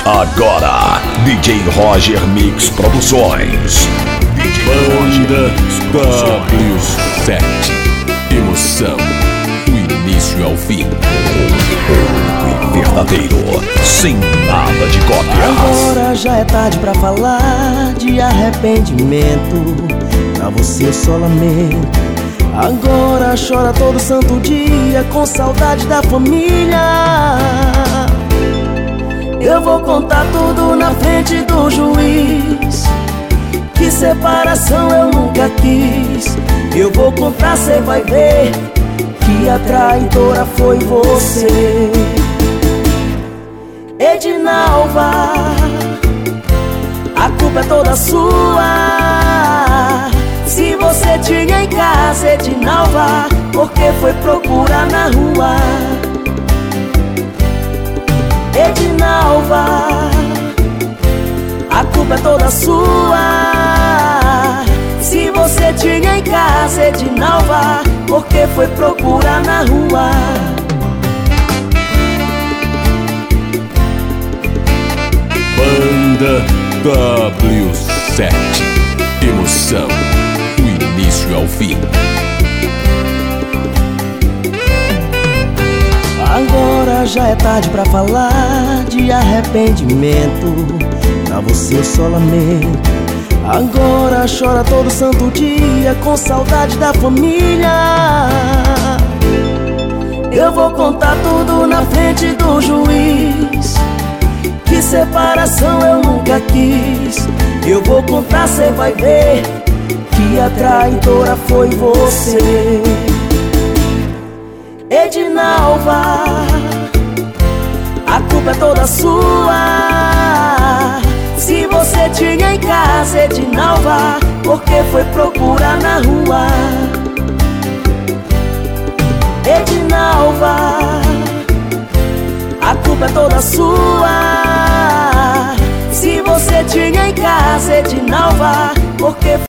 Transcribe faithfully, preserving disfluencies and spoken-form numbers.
Agora, D J Roger Mix Produções. Banda W sete. Emoção do início ao fim. O verdadeiro, sem nada de cópias. Agora já é tarde pra falar de arrependimento. Pra você eu só lamento. Agora chora todo santo dia com saudade da família. Eu vou contar tudo na frente do juiz. Que separação eu nunca quis. Eu vou contar, cê vai ver que a traidora foi você. Edinalva, a culpa é toda sua. Se você tinha em casa, Edinalva, por que foi procurar na rua? Edinalva, a culpa é toda sua. Se você tinha em casa, Edinalva, por que foi procurar na rua? Banda W sete. Emoção do início ao fim. Agora já é tarde pra falar de arrependimento. Pra você eu só lamento. Agora chora todo santo dia com saudade da família. Eu vou contar tudo na frente do juiz. Que separação eu nunca quis. Eu vou contar, cê vai ver que a traidora foi você. Edinalva, a culpa é toda sua. Se você tinha em casa, Edinalva, por que foi procurar na rua? Edinalva, a culpa é toda sua. Se você tinha em casa, Edinalva, por que